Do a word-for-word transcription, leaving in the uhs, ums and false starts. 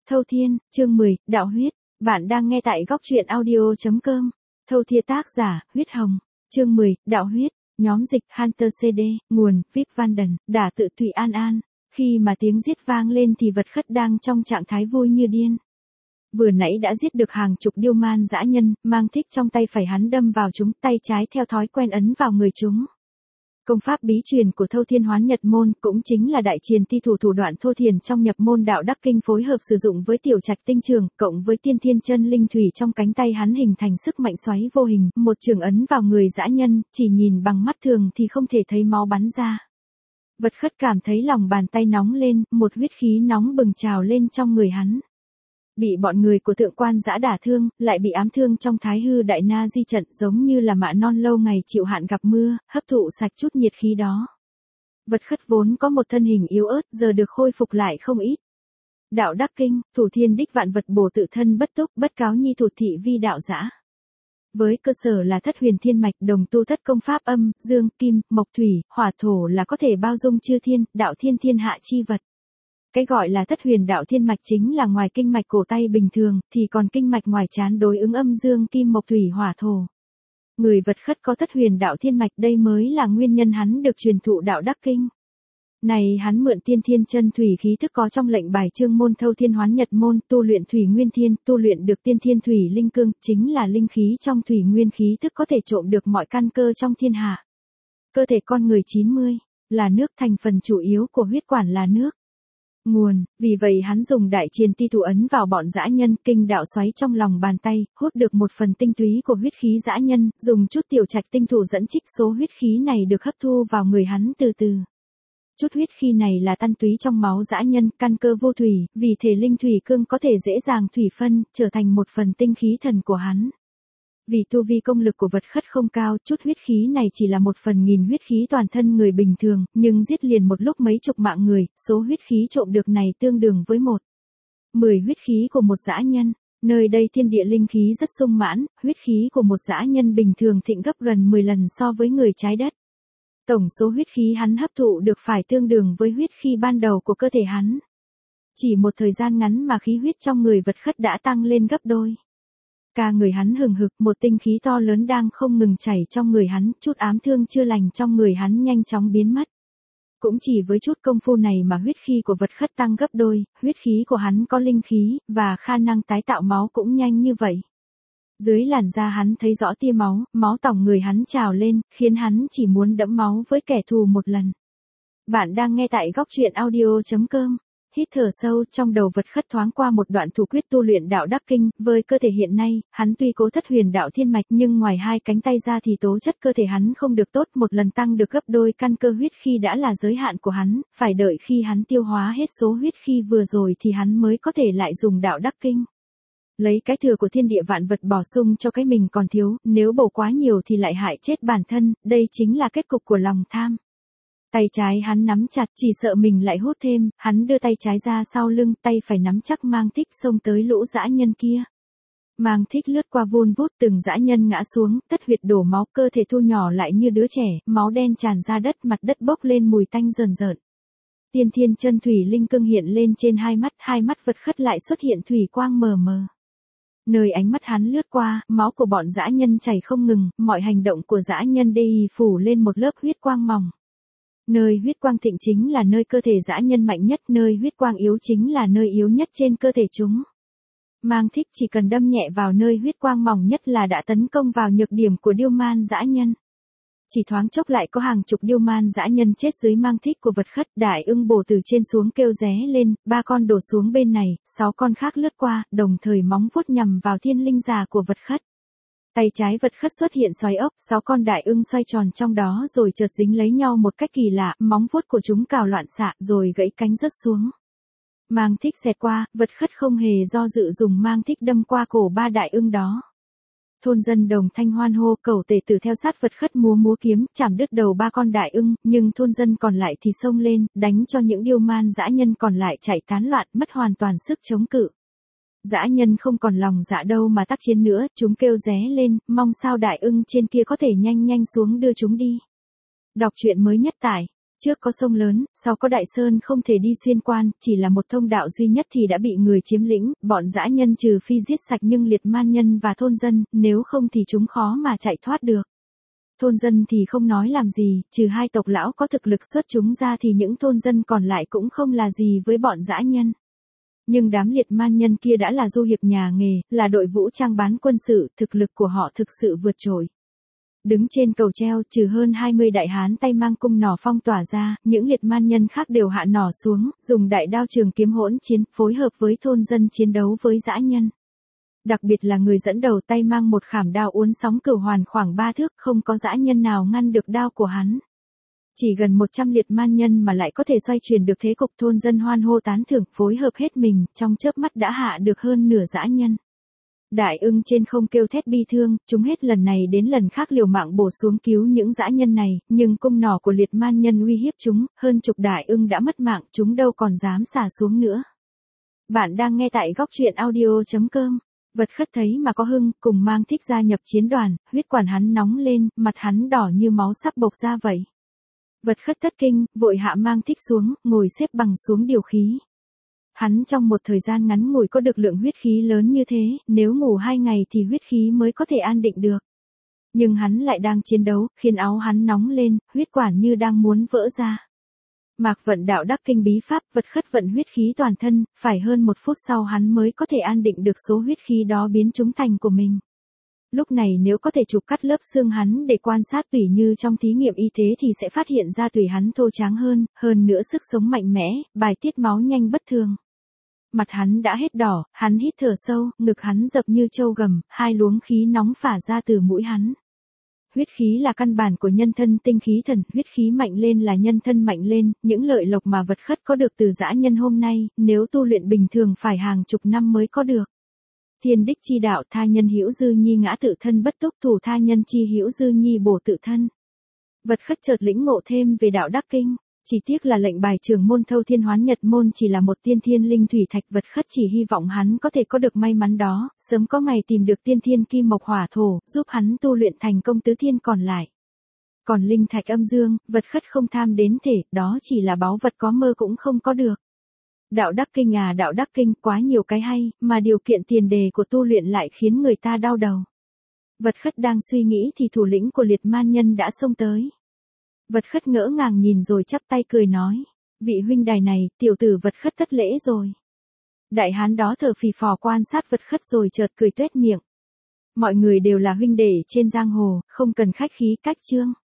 Thâu Thiên, chương mười, Đạo Huyết. Bạn đang nghe tại góc truyện audio chấm com. Thâu Thiên tác giả, Huyết Hồng. Chương mười, Đạo Huyết. Nhóm dịch Hunter xê đê, nguồn, vê i pê Vanden, đả tự Thủy An An. Khi mà tiếng giết vang lên thì vật khất đang trong trạng thái vui như điên. Vừa nãy đã giết được hàng chục điêu man dã nhân, mang thích trong tay phải hắn đâm vào chúng, tay trái theo thói quen ấn vào người chúng. Công pháp bí truyền của Thâu Thiên Hoán Nhật Môn cũng chính là đại triền ti thủ thủ đoạn thô thiền trong nhập môn đạo đắc kinh phối hợp sử dụng với tiểu trạch tinh trường, cộng với tiên thiên chân linh thủy trong cánh tay hắn hình thành sức mạnh xoáy vô hình, một trường ấn vào người dã nhân, chỉ nhìn bằng mắt thường thì không thể thấy máu bắn ra. Vật khất cảm thấy lòng bàn tay nóng lên, một huyết khí nóng bừng trào lên trong người hắn. Bị bọn người của thượng quan dã đả thương, lại bị ám thương trong thái hư đại na di trận, giống như là mạ non lâu ngày chịu hạn gặp mưa, hấp thụ sạch chút nhiệt khí đó. Vật khất vốn có một thân hình yếu ớt, giờ được khôi phục lại không ít. Đạo đắc kinh, thủ thiên đích vạn vật bổ tự thân bất túc, bất cáo nhi thủ thị vi đạo dã. Với cơ sở là thất huyền thiên mạch, đồng tu thất công pháp âm, dương, kim, mộc thủy, hỏa thổ là có thể bao dung chư thiên, đạo thiên thiên hạ chi vật. Cái gọi là thất huyền đạo thiên mạch chính là ngoài kinh mạch cổ tay bình thường, thì còn kinh mạch ngoài trán đối ứng âm dương kim mộc thủy hỏa thổ. Người vật khất có thất huyền đạo thiên mạch, đây mới là nguyên nhân hắn được truyền thụ đạo đắc kinh. Này hắn mượn tiên thiên chân thủy khí thức có trong lệnh bài chương môn Thâu Thiên Hoán Nhật Môn, tu luyện thủy nguyên thiên, tu luyện được tiên thiên thủy linh cương, chính là linh khí trong thủy nguyên khí thức có thể trộm được mọi căn cơ trong thiên hạ. Cơ thể con người chín mươi, là nước, thành phần chủ yếu của huyết quản là nước. Nguồn, vì vậy hắn dùng đại triền ti thủ ấn vào bọn dã nhân, kinh đạo xoáy trong lòng bàn tay, hút được một phần tinh túy của huyết khí dã nhân, dùng chút tiểu trạch tinh thủ dẫn trích số huyết khí này được hấp thu vào người hắn từ từ. Chút huyết khí này là tan túy trong máu dã nhân, căn cơ vô thủy, vì thể linh thủy cương có thể dễ dàng thủy phân, trở thành một phần tinh khí thần của hắn. Vì tu vi công lực của vật khất không cao, chút huyết khí này chỉ là một phần nghìn huyết khí toàn thân người bình thường, nhưng giết liền một lúc mấy chục mạng người, số huyết khí trộm được này tương đương với một mười huyết khí của một dã nhân. Nơi đây thiên địa linh khí rất sung mãn, huyết khí của một dã nhân bình thường thịnh gấp gần mười lần so với người trái đất. Tổng số huyết khí hắn hấp thụ được phải tương đương với huyết khí ban đầu của cơ thể hắn. Chỉ một thời gian ngắn mà khí huyết trong người vật khất đã tăng lên gấp đôi. Cả người hắn hừng hực, một tinh khí to lớn đang không ngừng chảy trong người hắn, chút ám thương chưa lành trong người hắn nhanh chóng biến mất. Cũng chỉ với chút công phu này mà huyết khí của vật khất tăng gấp đôi, huyết khí của hắn có linh khí, và khả năng tái tạo máu cũng nhanh như vậy. Dưới làn da hắn thấy rõ tia máu, máu tỏng người hắn trào lên, khiến hắn chỉ muốn đẫm máu với kẻ thù một lần. Bạn đang nghe tại góc truyện audio chấm com. Hít thở sâu, trong đầu vật khất thoáng qua một đoạn thủ quyết tu luyện đạo đắc kinh, với cơ thể hiện nay, hắn tuy cố thất huyền đạo thiên mạch nhưng ngoài hai cánh tay ra thì tố chất cơ thể hắn không được tốt, một lần tăng được gấp đôi căn cơ huyết khi đã là giới hạn của hắn, phải đợi khi hắn tiêu hóa hết số huyết khi vừa rồi thì hắn mới có thể lại dùng đạo đắc kinh. Lấy cái thừa của thiên địa vạn vật bổ sung cho cái mình còn thiếu, nếu bổ quá nhiều thì lại hại chết bản thân, đây chính là kết cục của lòng tham. Tay trái hắn nắm chặt, chỉ sợ mình lại hút thêm, hắn đưa tay trái ra sau lưng, tay phải nắm chắc mang thích xông tới lũ dã nhân kia. Mang thích lướt qua vun vút, từng dã nhân ngã xuống, tất huyệt đổ máu, cơ thể thu nhỏ lại như đứa trẻ, máu đen tràn ra đất, mặt đất bốc lên mùi tanh rờn rợn. Tiên thiên chân thủy linh cương hiện lên trên hai mắt, hai mắt vật khất lại xuất hiện thủy quang mờ mờ. Nơi ánh mắt hắn lướt qua, máu của bọn dã nhân chảy không ngừng, mọi hành động của dã nhân đều phủ lên một lớp huyết quang mỏng. Nơi huyết quang thịnh chính là nơi cơ thể dã nhân mạnh nhất, nơi huyết quang yếu chính là nơi yếu nhất trên cơ thể chúng. Mang thích chỉ cần đâm nhẹ vào nơi huyết quang mỏng nhất là đã tấn công vào nhược điểm của điêu man dã nhân. Chỉ thoáng chốc lại có hàng chục điêu man dã nhân chết dưới mang thích của vật khất, đại ưng bổ từ trên xuống kêu ré lên, ba con đổ xuống bên này, sáu con khác lướt qua, đồng thời móng vuốt nhằm vào thiên linh già của vật khất. Tay trái vật khất xuất hiện xoáy ốc, sáu con đại ưng xoay tròn trong đó rồi chợt dính lấy nhau một cách kỳ lạ, móng vuốt của chúng cào loạn xạ rồi gãy cánh rớt xuống. Mang thích xẹt qua, vật khất không hề do dự dùng mang thích đâm qua cổ ba đại ưng đó. Thôn dân đồng thanh hoan hô, cẩu tể tử theo sát vật khất múa múa kiếm, chảm đứt đầu ba con đại ưng, nhưng thôn dân còn lại thì xông lên, đánh cho những điêu man dã nhân còn lại chạy tán loạn, mất hoàn toàn sức chống cự. Dã nhân không còn lòng dạ đâu mà tác chiến nữa, chúng kêu ré lên, mong sao đại ưng trên kia có thể nhanh nhanh xuống đưa chúng đi. Đọc truyện mới nhất tại Trước có sông lớn, sau có đại sơn không thể đi xuyên quan, chỉ là một thông đạo duy nhất thì đã bị người chiếm lĩnh, bọn dã nhân trừ phi giết sạch nhưng liệt man nhân và thôn dân, nếu không thì chúng khó mà chạy thoát được. Thôn dân thì không nói làm gì, trừ hai tộc lão có thực lực xuất chúng ra thì những thôn dân còn lại cũng không là gì với bọn dã nhân. Nhưng đám liệt man nhân kia đã là du hiệp nhà nghề, là đội vũ trang bán quân sự, thực lực của họ thực sự vượt trội. Đứng trên cầu treo, trừ hơn hai mươi đại hán tay mang cung nỏ phong tỏa ra, những liệt man nhân khác đều hạ nỏ xuống, dùng đại đao trường kiếm hỗn chiến, phối hợp với thôn dân chiến đấu với dã nhân. Đặc biệt là người dẫn đầu tay mang một khảm đao uốn sóng cửu hoàn khoảng ba thước, không có dã nhân nào ngăn được đao của hắn. Chỉ gần một trăm liệt man nhân mà lại có thể xoay chuyển được thế cục, thôn dân hoan hô tán thưởng, phối hợp hết mình, trong chớp mắt đã hạ được hơn nửa dã nhân. Đại ưng trên không kêu thét bi thương, chúng hết lần này đến lần khác liều mạng bổ xuống cứu những dã nhân này, nhưng cung nỏ của liệt man nhân uy hiếp chúng, hơn chục đại ưng đã mất mạng, chúng đâu còn dám xả xuống nữa. Bạn đang nghe tại góc truyện audio chấm com. Vật Khất thấy mà có hưng, cùng Mang Thích gia nhập chiến đoàn, huyết quản hắn nóng lên, mặt hắn đỏ như máu sắp bộc ra vậy. Vật Khất thất kinh, vội hạ Mang Thích xuống, ngồi xếp bằng xuống điều khí. Hắn trong một thời gian ngắn ngủi có được lượng huyết khí lớn như thế, nếu ngủ hai ngày thì huyết khí mới có thể an định được. Nhưng hắn lại đang chiến đấu, khiến áo hắn nóng lên, huyết quản như đang muốn vỡ ra. Mạc vận đạo đắc kinh bí pháp, Vật Khất vận huyết khí toàn thân, phải hơn một phút sau hắn mới có thể an định được số huyết khí đó biến chúng thành của mình. Lúc này nếu có thể chụp cắt lớp xương hắn để quan sát tủy như trong thí nghiệm y tế thì sẽ phát hiện ra tủy hắn thô tráng hơn, hơn nữa sức sống mạnh mẽ, bài tiết máu nhanh bất thường. Mặt hắn đã hết đỏ, hắn hít thở sâu, ngực hắn dập như trâu gầm, hai luống khí nóng phả ra từ mũi hắn. Huyết khí là căn bản của nhân thân tinh khí thần, huyết khí mạnh lên là nhân thân mạnh lên, những lợi lộc mà Vật Khất có được từ dã nhân hôm nay, nếu tu luyện bình thường phải hàng chục năm mới có được. Thiên đích chi đạo, tha nhân hữu dư nhi ngã tự thân bất túc, thủ tha nhân chi hữu dư nhi bổ tự thân. Vật Khất chợt lĩnh ngộ thêm về đạo đắc kinh. Chỉ tiếc là lệnh bài trưởng môn Thâu Thiên Hoán Nhật môn chỉ là một tiên thiên linh thủy thạch, Vật Khất chỉ hy vọng hắn có thể có được may mắn đó, sớm có ngày tìm được tiên thiên kim mộc hỏa thổ, giúp hắn tu luyện thành công tứ thiên còn lại. Còn linh thạch âm dương, Vật Khất không tham đến thể, đó chỉ là báu vật có mơ cũng không có được. Đạo đắc kinh à, đạo đắc kinh, quá nhiều cái hay, mà điều kiện tiền đề của tu luyện lại khiến người ta đau đầu. Vật Khất đang suy nghĩ thì thủ lĩnh của liệt man nhân đã xông tới. Vật Khất ngỡ ngàng nhìn rồi chắp tay cười nói, vị huynh đài này, tiểu tử Vật Khất thất lễ rồi. Đại hán đó thở phì phò quan sát Vật Khất rồi chợt cười tuét miệng. Mọi người đều là huynh đệ trên giang hồ, không cần khách khí cách trương.